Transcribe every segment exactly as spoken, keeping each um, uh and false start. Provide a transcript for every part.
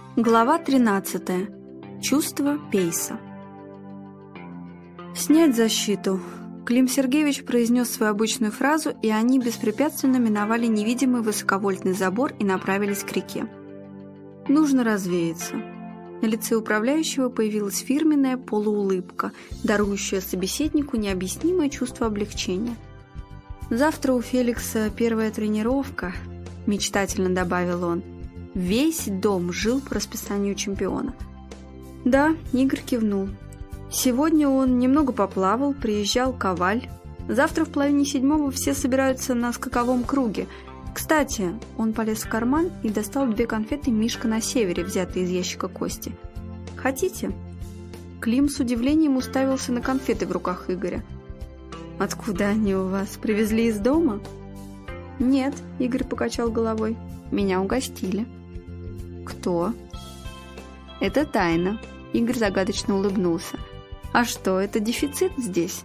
Глава тринадцатая. Чувство Пейса. «Снять защиту!» Клим Сергеевич произнес свою обычную фразу, и они беспрепятственно миновали невидимый высоковольтный забор и направились к реке. «Нужно развеяться». На лице управляющего появилась фирменная полуулыбка, дарующая собеседнику необъяснимое чувство облегчения. «Завтра у Феликса первая тренировка», – мечтательно добавил он. Весь дом жил по расписанию чемпиона. Да, Игорь кивнул. Сегодня он немного поплавал, приезжал Коваль. Завтра в половине седьмого все собираются на скаковом круге. Кстати, он полез в карман и достал две конфеты «Мишка на севере», взятые из ящика Кости. «Хотите?» Клим с удивлением уставился на конфеты в руках Игоря. «Откуда они у вас? Привезли из дома?» «Нет», — Игорь покачал головой. «Меня угостили». «Кто?» «Это тайна», — Игорь загадочно улыбнулся. «А что, это дефицит здесь?»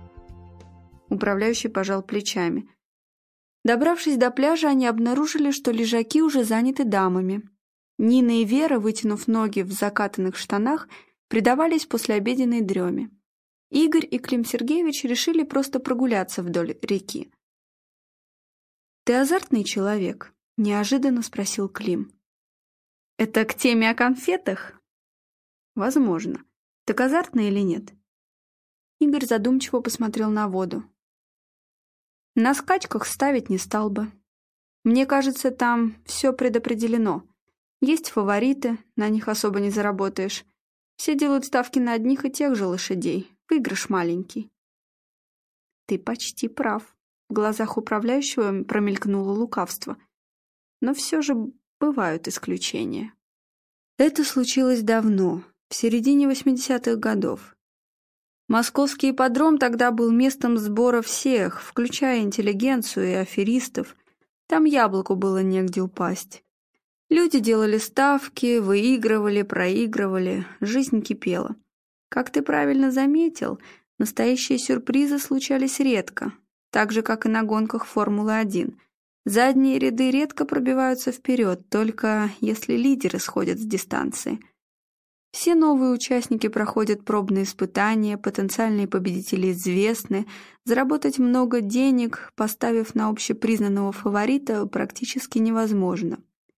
Управляющий пожал плечами. Добравшись до пляжа, они обнаружили, что лежаки уже заняты дамами. Нина и Вера, вытянув ноги в закатанных штанах, предавались послеобеденной дреме. Игорь и Клим Сергеевич решили просто прогуляться вдоль реки. «Ты азартный человек?» — неожиданно спросил Клим. «Это к теме о конфетах?» «Возможно. Так азартный или нет?» Игорь задумчиво посмотрел на воду. «На скачках ставить не стал бы. Мне кажется, там все предопределено. Есть фавориты, на них особо не заработаешь. Все делают ставки на одних и тех же лошадей. Выигрыш маленький». «Ты почти прав». В глазах управляющего промелькнуло лукавство. Но все же бывают исключения. Это случилось давно, в середине восьмидесятых годов. Московский ипподром тогда был местом сбора всех, включая интеллигенцию и аферистов. Там яблоку было негде упасть. Люди делали ставки, выигрывали, проигрывали, жизнь кипела. Как ты правильно заметил, настоящие сюрпризы случались редко, так же, как и на гонках Формулы один. Задние ряды редко пробиваются вперед, только если лидеры сходят с дистанции. Все новые участники проходят пробные испытания, потенциальные победители известны. Заработать много денег, поставив на общепризнанного фаворита, практически невозможно.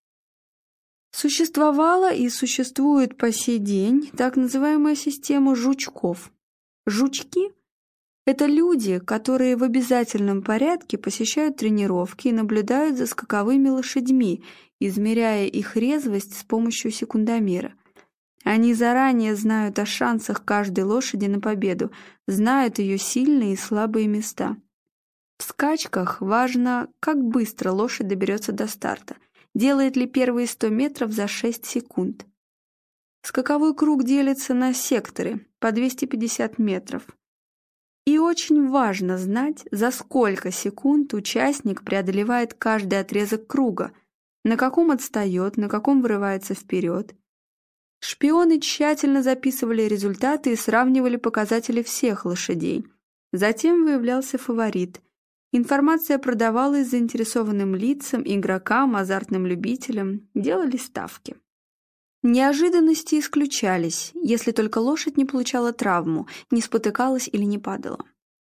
Существовала и существует по сей день так называемая система жучков. Жучки – это люди, которые в обязательном порядке посещают тренировки и наблюдают за скаковыми лошадьми, измеряя их резвость с помощью секундомера. Они заранее знают о шансах каждой лошади на победу, знают ее сильные и слабые места. В скачках важно, как быстро лошадь доберется до старта, делает ли первые сто метров за шесть секунд. Скаковой круг делится на секторы по двести пятьдесят метров. И очень важно знать, за сколько секунд участник преодолевает каждый отрезок круга, на каком отстает, на каком вырывается вперед. Шпионы тщательно записывали результаты и сравнивали показатели всех лошадей. Затем выявлялся фаворит. Информация продавалась заинтересованным лицам, игрокам, азартным любителям, делались ставки. Неожиданности исключались, если только лошадь не получала травму, не спотыкалась или не падала.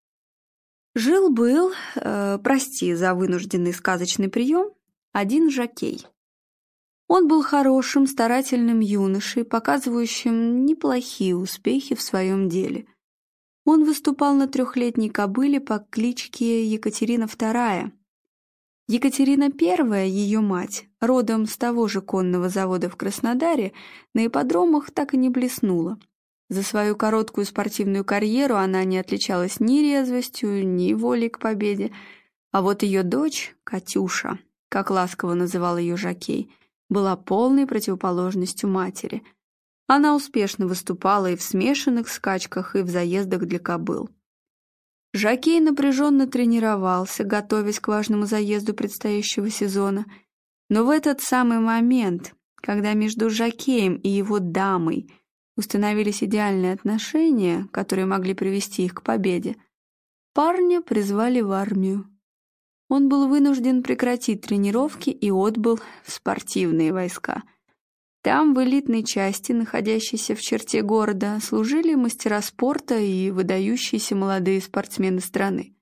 Жил-был, э, прости за вынужденный сказочный прием, один жокей. Он был хорошим, старательным юношей, показывающим неплохие успехи в своем деле. Он выступал на трехлетней кобыле по кличке Екатерина вторая. Екатерина первая, ее мать, родом с того же конного завода в Краснодаре, на ипподромах так и не блеснула. За свою короткую спортивную карьеру она не отличалась ни резвостью, ни волей к победе. А вот ее дочь, Катюша, как ласково называл ее жокей, была полной противоположностью матери. Она успешно выступала и в смешанных скачках, и в заездах для кобыл. Жокей напряженно тренировался, готовясь к важному заезду предстоящего сезона. Но в этот самый момент, когда между жокеем и его дамой установились идеальные отношения, которые могли привести их к победе, парня призвали в армию. Он был вынужден прекратить тренировки и отбыл в спортивные войска. Там, в элитной части, находящейся в черте города, служили мастера спорта и выдающиеся молодые спортсмены страны.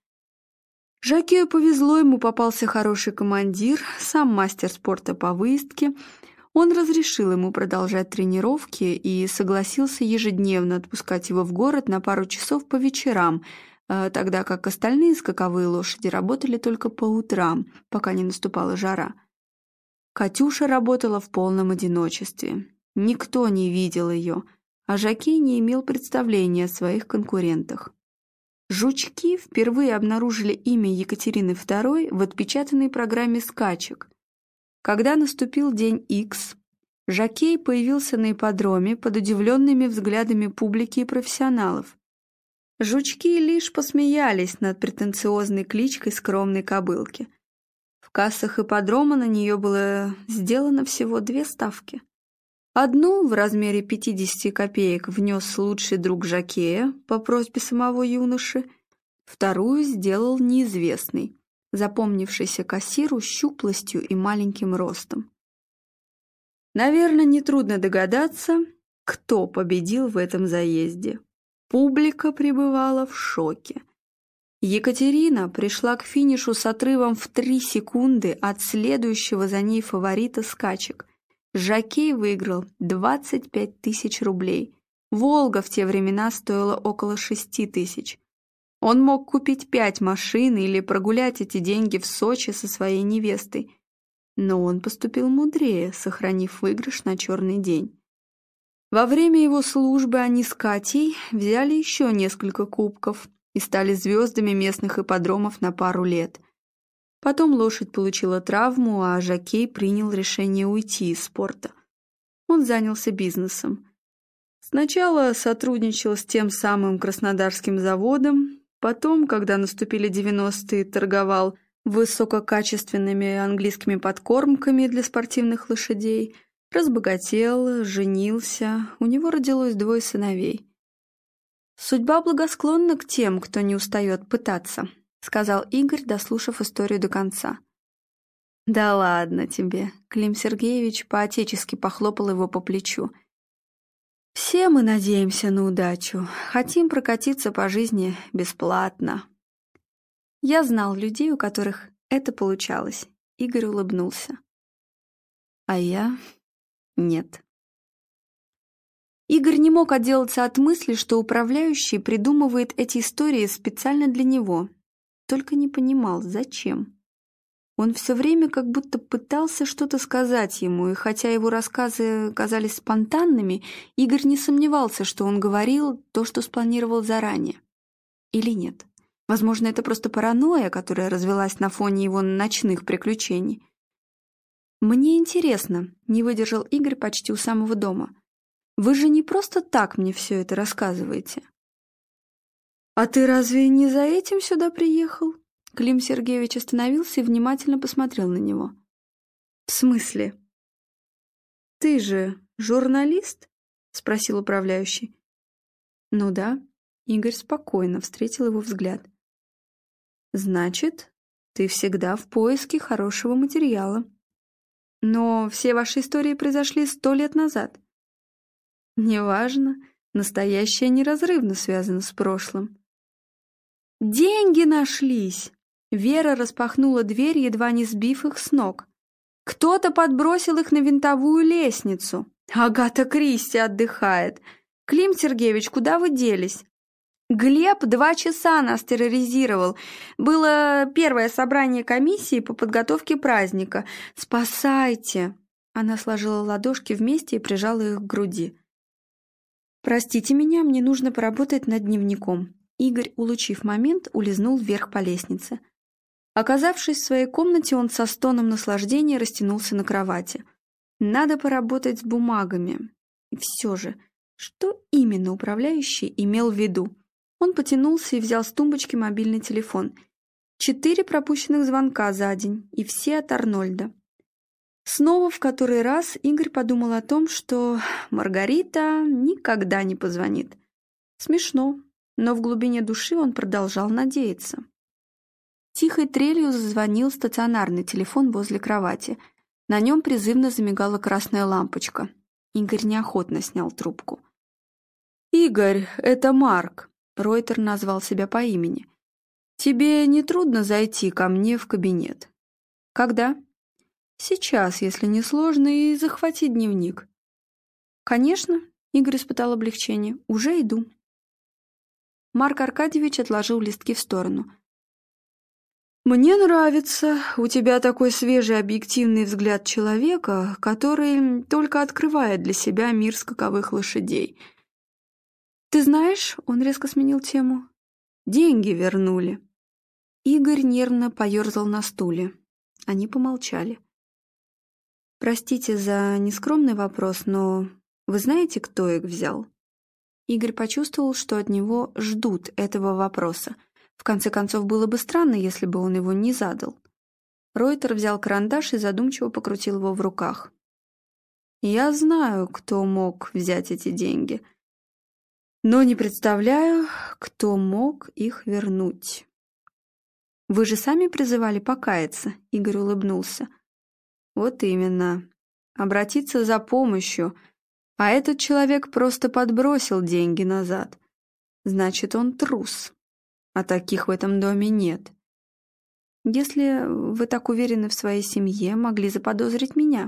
Жакею повезло, ему попался хороший командир, сам мастер спорта по выездке. Он разрешил ему продолжать тренировки и согласился ежедневно отпускать его в город на пару часов по вечерам, тогда как остальные скаковые лошади работали только по утрам, пока не наступала жара. Катюша работала в полном одиночестве. Никто не видел ее, а Жакей не имел представления о своих конкурентах. Жучки впервые обнаружили имя Екатерины второй в отпечатанной программе скачек. Когда наступил день Икс, Жакей появился на ипподроме под удивленными взглядами публики и профессионалов. Жучки лишь посмеялись над претенциозной кличкой скромной кобылки. В кассах ипподрома на нее было сделано всего две ставки. Одну в размере пятидесяти копеек внес лучший друг Жакея по просьбе самого юноши, вторую сделал неизвестный, запомнившийся кассиру щуплостью и маленьким ростом. Наверное, нетрудно догадаться, кто победил в этом заезде. Публика пребывала в шоке. Екатерина пришла к финишу с отрывом в три секунды от следующего за ней фаворита скачек. Жакей выиграл двадцать пять тысяч рублей. «Волга» в те времена стоила около шести тысяч. Он мог купить пять машин или прогулять эти деньги в Сочи со своей невестой. Но он поступил мудрее, сохранив выигрыш на черный день. Во время его службы они с Катей взяли еще несколько кубков и стали звездами местных ипподромов на пару лет. Потом лошадь получила травму, а Жакей принял решение уйти из спорта. Он занялся бизнесом. Сначала сотрудничал с тем самым Краснодарским заводом, потом, когда наступили девяностые, торговал высококачественными английскими подкормками для спортивных лошадей, разбогател, женился, у него родилось двое сыновей. «Судьба благосклонна к тем, кто не устает пытаться», — сказал Игорь, дослушав историю до конца. «Да ладно тебе», — Клим Сергеевич по-отечески похлопал его по плечу. «Все мы надеемся на удачу, хотим прокатиться по жизни бесплатно». Я знал людей, у которых это получалось. Игорь улыбнулся. А я... нет. Игорь не мог отделаться от мысли, что управляющий придумывает эти истории специально для него. Только не понимал, зачем. Он все время как будто пытался что-то сказать ему, и хотя его рассказы казались спонтанными, Игорь не сомневался, что он говорил то, что спланировал заранее. Или нет. Возможно, это просто паранойя, которая развелась на фоне его ночных приключений. «Мне интересно», — не выдержал Игорь почти у самого дома. «Вы же не просто так мне все это рассказываете». «А ты разве не за этим сюда приехал?» Клим Сергеевич остановился и внимательно посмотрел на него. «В смысле?» «Ты же журналист?» — спросил управляющий. «Ну да», — Игорь спокойно встретил его взгляд. «Значит, ты всегда в поиске хорошего материала. Но все ваши истории произошли сто лет назад». «Неважно, настоящее неразрывно связано с прошлым». «Деньги нашлись!» Вера распахнула дверь, едва не сбив их с ног. «Кто-то подбросил их на винтовую лестницу. Агата Кристи отдыхает. Клим Сергеевич, куда вы делись?» «Глеб два часа нас терроризировал. Было первое собрание комиссии по подготовке праздника. Спасайте!» Она сложила ладошки вместе и прижала их к груди. «Простите меня, мне нужно поработать над дневником». Игорь, улучив момент, улизнул вверх по лестнице. Оказавшись в своей комнате, он со стоном наслаждения растянулся на кровати. Надо поработать с бумагами. И все же, что именно управляющий имел в виду? Он потянулся и взял с тумбочки мобильный телефон. Четыре пропущенных звонка за день, и все от Арнольда. Снова в который раз Игорь подумал о том, что Маргарита никогда не позвонит. Смешно, но в глубине души он продолжал надеяться. Тихой трелью зазвонил стационарный телефон возле кровати. На нем призывно замигала красная лампочка. Игорь неохотно снял трубку. «Игорь, это Марк», — Ройтер назвал себя по имени. «Тебе не трудно зайти ко мне в кабинет?» «Когда?» «Сейчас, если не сложно, и захвати дневник». «Конечно», — Игорь испытал облегчение, — «уже иду». Марк Аркадьевич отложил листки в сторону. «Мне нравится. У тебя такой свежий объективный взгляд человека, который только открывает для себя мир скаковых лошадей. Ты знаешь, — он резко сменил тему, — деньги вернули». Игорь нервно поерзал на стуле. Они помолчали. «Простите за нескромный вопрос, но вы знаете, кто их взял?» Игорь почувствовал, что от него ждут этого вопроса. В конце концов, было бы странно, если бы он его не задал. Ройтер взял карандаш и задумчиво покрутил его в руках. «Я знаю, кто мог взять эти деньги, но не представляю, кто мог их вернуть». «Вы же сами призывали покаяться», — Игорь улыбнулся. «Вот именно. Обратиться за помощью, а этот человек просто подбросил деньги назад. Значит, он трус. А таких в этом доме нет. Если вы так уверены в своей семье, могли заподозрить меня».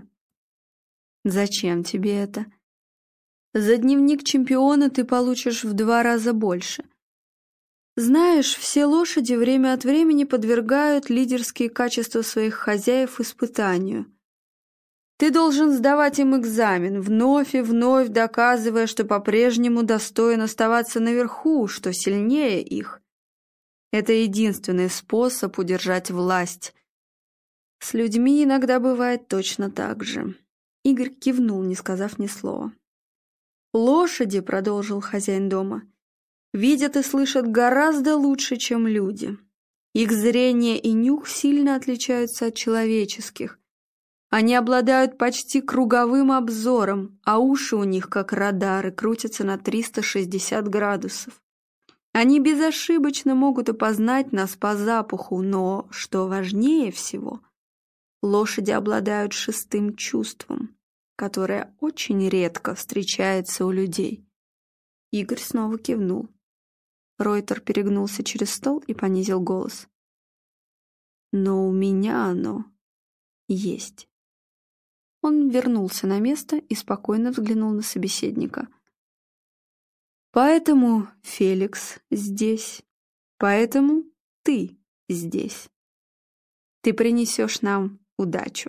«Зачем тебе это?» «За дневник чемпиона ты получишь в два раза больше. Знаешь, все лошади время от времени подвергают лидерские качества своих хозяев испытанию. Ты должен сдавать им экзамен, вновь и вновь доказывая, что по-прежнему достоин оставаться наверху, что сильнее их. Это единственный способ удержать власть. С людьми иногда бывает точно так же». Игорь кивнул, не сказав ни слова. «Лошади, — продолжил хозяин дома, — видят и слышат гораздо лучше, чем люди. Их зрение и нюх сильно отличаются от человеческих. Они обладают почти круговым обзором, а уши у них, как радары, крутятся на триста шестьдесят градусов. Они безошибочно могут опознать нас по запаху, но, что важнее всего, лошади обладают шестым чувством, которое очень редко встречается у людей». Игорь снова кивнул. Ройтер перегнулся через стол и понизил голос. «Но у меня оно есть». Он вернулся на место и спокойно взглянул на собеседника. «Поэтому Феликс здесь, поэтому ты здесь. Ты принесешь нам удачу».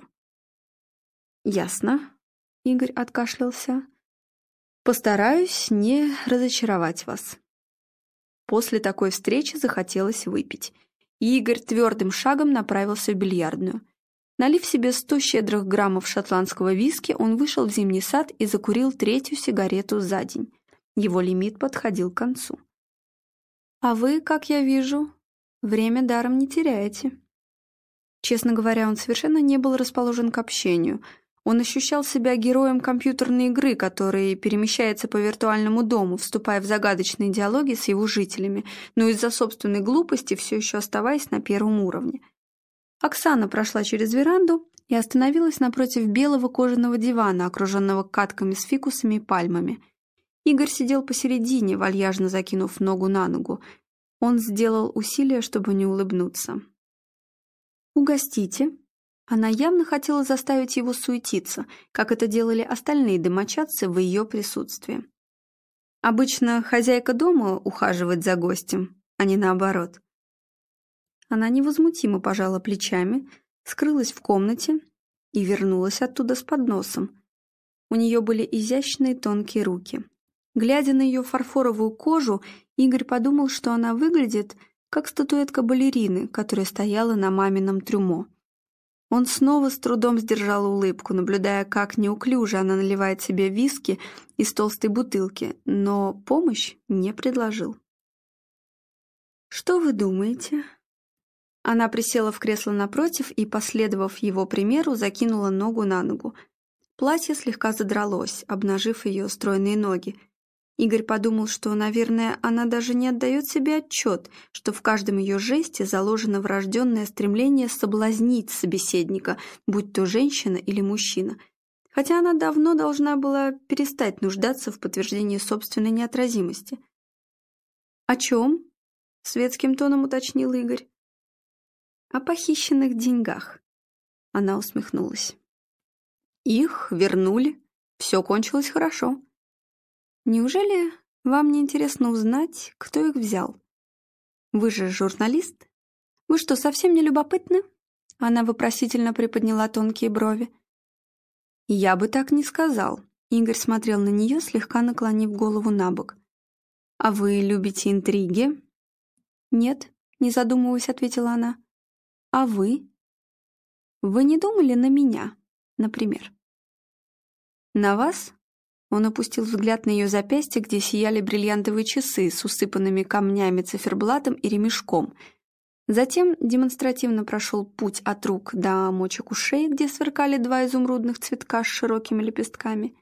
«Ясно», — Игорь откашлялся. «Постараюсь не разочаровать вас». После такой встречи захотелось выпить, и Игорь твердым шагом направился в бильярдную. Налив себе сто щедрых граммов шотландского виски, он вышел в зимний сад и закурил третью сигарету за день. Его лимит подходил к концу. «А вы, как я вижу, время даром не теряете». Честно говоря, он совершенно не был расположен к общению. Он ощущал себя героем компьютерной игры, который перемещается по виртуальному дому, вступая в загадочные диалоги с его жителями, но из-за собственной глупости все еще оставаясь на первом уровне. Оксана прошла через веранду и остановилась напротив белого кожаного дивана, окруженного катками с фикусами и пальмами. Игорь сидел посередине, вальяжно закинув ногу на ногу. Он сделал усилие, чтобы не улыбнуться. «Угостите». Она явно хотела заставить его суетиться, как это делали остальные домочадцы в ее присутствии. Обычно хозяйка дома ухаживает за гостем, а не наоборот. Она невозмутимо пожала плечами, скрылась в комнате и вернулась оттуда с подносом. У нее были изящные тонкие руки. Глядя на ее фарфоровую кожу, Игорь подумал, что она выглядит как статуэтка балерины, которая стояла на мамином трюмо. Он снова с трудом сдержал улыбку, наблюдая, как неуклюже она наливает себе виски из толстой бутылки, но помощь не предложил. «Что вы думаете?» Она присела в кресло напротив и, последовав его примеру, закинула ногу на ногу. Платье слегка задралось, обнажив ее стройные ноги. Игорь подумал, что, наверное, она даже не отдает себе отчет, что в каждом ее жесте заложено врожденное стремление соблазнить собеседника, будь то женщина или мужчина. хотя она давно должна была перестать нуждаться в подтверждении собственной неотразимости. «О чем?» — светским тоном уточнил Игорь. «О похищенных деньгах», — она усмехнулась. «Их вернули. Все кончилось хорошо. Неужели вам не интересно узнать, кто их взял? Вы же журналист. Вы что, совсем не любопытны?» Она вопросительно приподняла тонкие брови. «Я бы так не сказал». Игорь смотрел на нее, слегка наклонив голову на бок. «А вы любите интриги?» «Нет», — не задумываясь, ответила она. «А вы? Вы не думали на меня, например?» «На вас?» Он опустил взгляд на ее запястье, где сияли бриллиантовые часы с усыпанными камнями, циферблатом и ремешком. Затем демонстративно прошел путь от рук до мочек ушей, где сверкали два изумрудных цветка с широкими лепестками.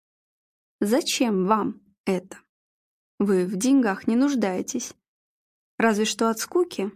«Зачем вам это? Вы в деньгах не нуждаетесь. Разве что от скуки».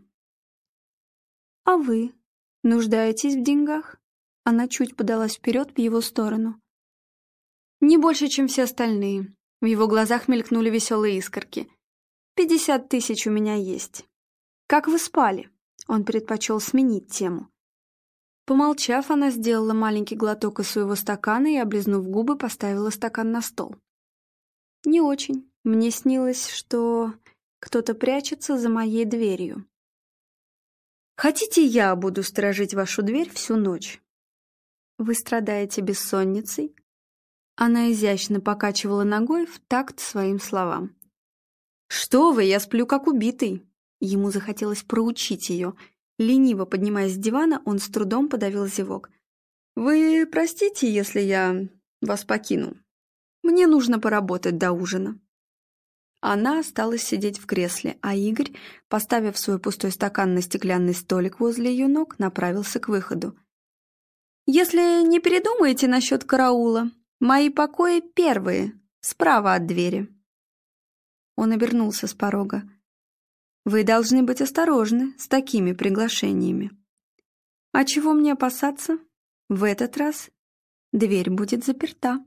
«А вы нуждаетесь в деньгах?» Она чуть подалась вперед в его сторону. «Не больше, чем все остальные». В его глазах мелькнули веселые искорки. «Пятьдесят тысяч у меня есть». «Как вы спали?» Он предпочел сменить тему. Помолчав, она сделала маленький глоток из своего стакана и, облизнув губы, поставила стакан на стол. «Не очень. Мне снилось, что кто-то прячется за моей дверью». «Хотите, я буду сторожить вашу дверь всю ночь?» «Вы страдаете бессонницей?» Она изящно покачивала ногой в такт своим словам. «Что вы, я сплю как убитый!» Ему захотелось проучить ее. Лениво поднимаясь с дивана, он с трудом подавил зевок. «Вы простите, если я вас покину? Мне нужно поработать до ужина». Она осталась сидеть в кресле, а Игорь, поставив свой пустой стакан на стеклянный столик возле ее ног, направился к выходу. «Если не передумаете насчет караула, мои покои первые, справа от двери». Он обернулся с порога. «Вы должны быть осторожны с такими приглашениями». «А чего мне опасаться? В этот раз дверь будет заперта».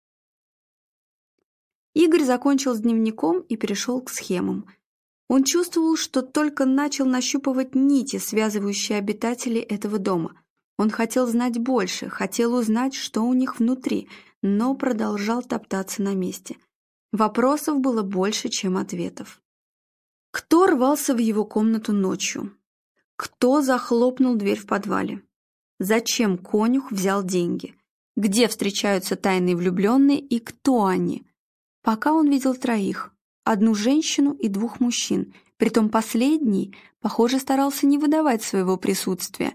Игорь закончил с дневником и перешел к схемам. Он чувствовал, что только начал нащупывать нити, связывающие обитателей этого дома. Он хотел знать больше, хотел узнать, что у них внутри, но продолжал топтаться на месте. Вопросов было больше, чем ответов. Кто рвался в его комнату ночью? Кто захлопнул дверь в подвале? Зачем конюх взял деньги? Где встречаются тайные влюбленные и кто они? Пока он видел троих, одну женщину и двух мужчин, притом последний, похоже, старался не выдавать своего присутствия.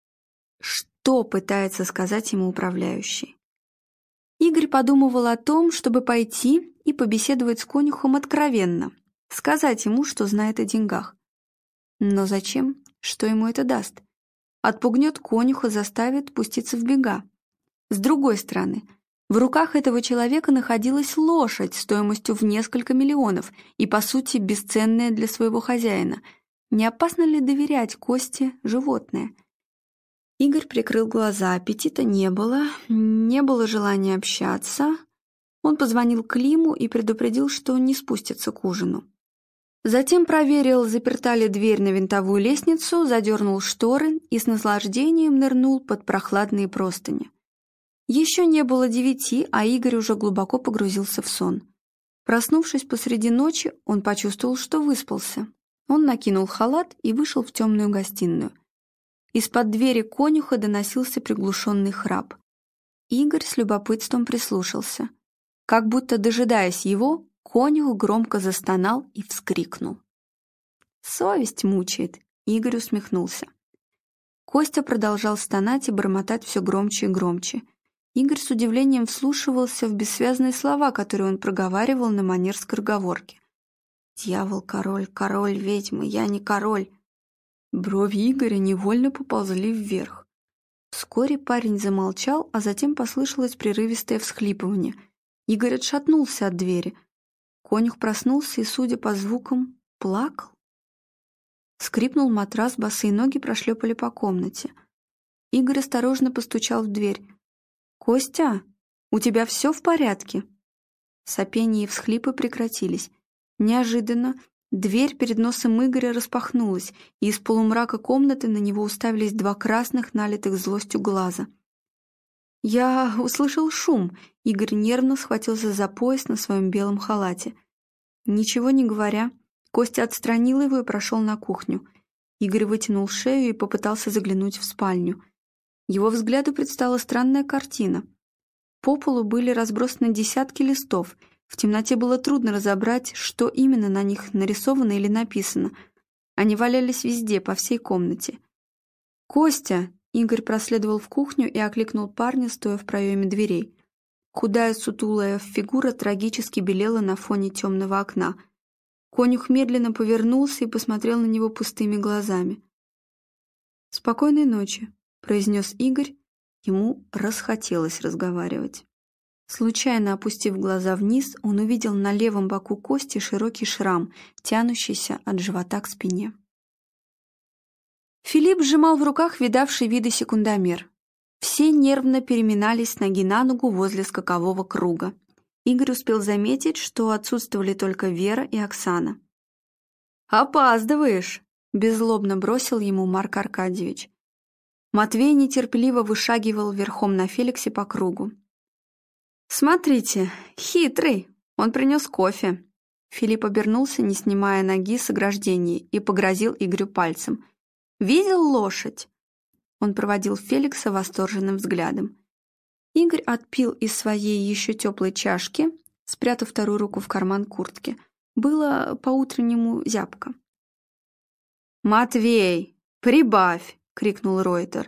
Что пытается сказать ему управляющий? Игорь подумывал о том, чтобы пойти и побеседовать с конюхом откровенно, сказать ему, что знает о деньгах. Но зачем? Что ему это даст? Отпугнет конюха, заставит пуститься в бега. С другой стороны, в руках этого человека находилась лошадь стоимостью в несколько миллионов и, по сути, бесценная для своего хозяина. Не опасно ли доверять Косте животное? Игорь прикрыл глаза, аппетита не было, не было желания общаться. Он позвонил Климу и предупредил, что не спустится к ужину. Затем проверил, заперта ли дверь на винтовую лестницу, задернул шторы и с наслаждением нырнул под прохладные простыни. Еще не было девяти, а Игорь уже глубоко погрузился в сон. Проснувшись посреди ночи, он почувствовал, что выспался. Он накинул халат и вышел в темную гостиную. Из-под двери конюха доносился приглушенный храп. Игорь с любопытством прислушался. Как будто дожидаясь его, конюх громко застонал и вскрикнул. «Совесть мучает», — Игорь усмехнулся. Костя продолжал стонать и бормотать все громче и громче. Игорь с удивлением вслушивался в бессвязные слова, которые он проговаривал на манер скороговорки. «Дьявол, король, король, ведьмы, я не король». Брови Игоря невольно поползли вверх. Вскоре парень замолчал, а затем послышалось прерывистое всхлипывание. Игорь отшатнулся от двери. Конюх проснулся и, судя по звукам, плакал. Скрипнул матрас, босые ноги прошлепали по комнате. Игорь осторожно постучал в дверь. «Костя, У тебя все в порядке?» Сопение и всхлипы прекратились. Неожиданно дверь перед носом Игоря распахнулась, и из полумрака комнаты на него уставились два красных, налитых злостью глаза. «Я услышал шум», — Игорь нервно схватился за пояс на своем белом халате. Ничего не говоря, Костя отстранил его и прошел на кухню. Игорь вытянул шею и попытался заглянуть в спальню. Его взгляду предстала странная картина. По полу были разбросаны десятки листов. В темноте было трудно разобрать, что именно на них нарисовано или написано. Они валялись везде, по всей комнате. «Костя!» — Игорь проследовал в кухню и окликнул парня, стоя в проеме дверей. Худая сутулая фигура трагически белела на фоне темного окна. Конюх медленно повернулся и посмотрел на него пустыми глазами. «Спокойной ночи», — произнес Игорь. Ему расхотелось разговаривать. Случайно опустив глаза вниз, он увидел на левом боку Кости широкий шрам, тянущийся от живота к спине. Филипп сжимал в руках видавший виды секундомер. Все нервно переминались с ноги на ногу возле скакового круга. Игорь успел заметить, что отсутствовали только Вера и Оксана. «Опаздываешь!» — беззлобно бросил ему Марк Аркадьевич. Матвей нетерпеливо вышагивал верхом на Феликсе по кругу. «Смотрите, хитрый! Он принес кофе!» Филипп обернулся, не снимая ноги с ограждения, и погрозил Игорю пальцем. «Видел лошадь?» Он проводил Феликса восторженным взглядом. Игорь отпил из своей еще теплой чашки, спрятав вторую руку в карман куртки. Было по-утреннему зябко. «Матвей, прибавь!» — крикнул Ройтер.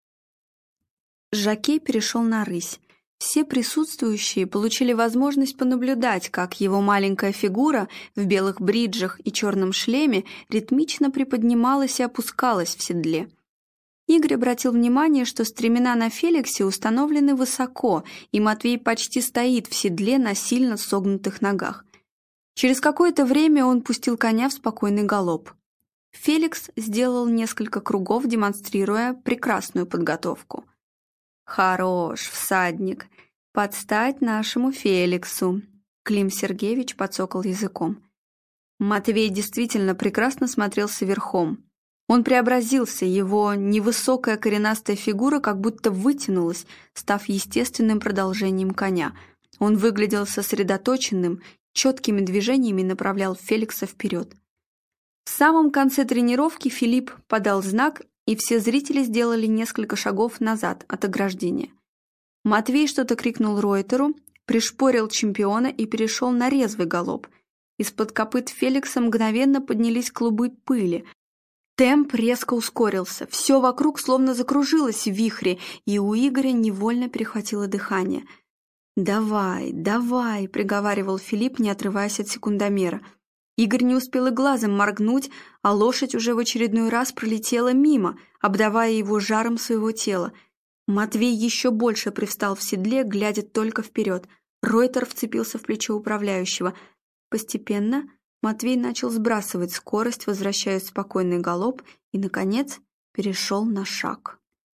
Жокей перешел на рысь. Все присутствующие получили возможность понаблюдать, как его маленькая фигура в белых бриджах и черном шлеме ритмично приподнималась и опускалась в седле. Игорь обратил внимание, что стремена на Феликсе установлены высоко, и Матвей почти стоит в седле на сильно согнутых ногах. Через какое-то время он пустил коня в спокойный галоп. Феликс сделал несколько кругов, демонстрируя прекрасную подготовку. «Хорош, всадник! Подстать нашему Феликсу!» Клим Сергеевич подсокал языком. Матвей действительно прекрасно смотрелся верхом. Он преобразился, его невысокая коренастая фигура как будто вытянулась, став естественным продолжением коня. Он выглядел сосредоточенным, четкими движениями направлял Феликса вперед. В самом конце тренировки Филипп подал знак, и все зрители сделали несколько шагов назад от ограждения. Матвей что-то крикнул Ройтеру, пришпорил чемпиона и перешел на резвый галоп. Из-под копыт Феликса мгновенно поднялись клубы пыли. Темп резко ускорился, все вокруг словно закружилось в вихре, и у Игоря невольно перехватило дыхание. «Давай, давай», — приговаривал Филипп, не отрываясь от секундомера. Игорь не успел и глазом моргнуть, а лошадь уже в очередной раз пролетела мимо, обдавая его жаром своего тела. Матвей еще больше привстал в седле, глядя только вперед. Ройтер вцепился в плечо управляющего. Постепенно Матвей начал сбрасывать скорость, возвращаясь в спокойный галоп, и, наконец, перешел на шаг.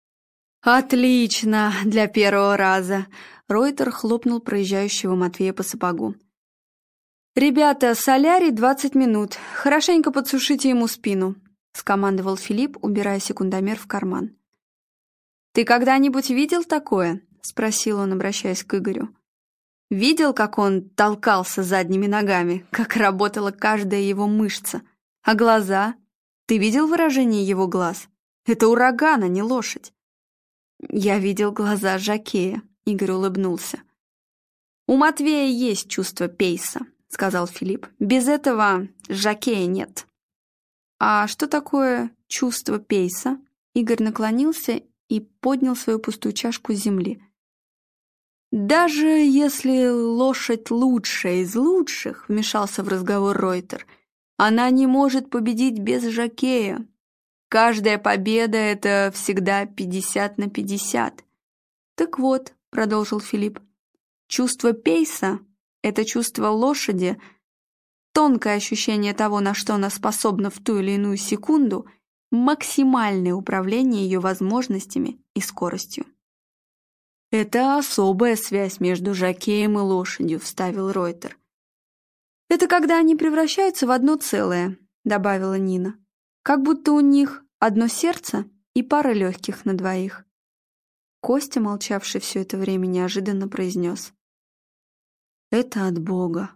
«Отлично! Для первого раза!» Ройтер хлопнул проезжающего Матвея по сапогу. «Ребята, солярий двадцать минут. Хорошенько подсушите ему спину», — скомандовал Филипп, убирая секундомер в карман. «Ты когда-нибудь видел такое?» — спросил он, обращаясь к Игорю. «Видел, как он толкался задними ногами, как работала каждая его мышца? А глаза? Ты видел выражение его глаз? Это ураган, а не лошадь». «Я видел глаза жокея», — Игорь улыбнулся. «У Матвея есть чувство пейса», — сказал Филипп. «Без этого жокея нет». «А что такое чувство пейса?» Игорь наклонился и поднял свою пустую чашку с земли. «Даже если лошадь лучшая из лучших», — вмешался в разговор Ройтер, «она не может победить без жокея. Каждая победа — это всегда пятьдесят на пятьдесят». «Так вот», — продолжил Филипп, «чувство пейса — это чувство лошади, тонкое ощущение того, на что она способна в ту или иную секунду, максимальное управление ее возможностями и скоростью». «Это особая связь между жокеем и лошадью», — вставил Ройтер. «Это когда они превращаются в одно целое», — добавила Нина. «Как будто у них одно сердце и пара легких на двоих». Костя, молчавший все это время, неожиданно произнес: «Это от Бога».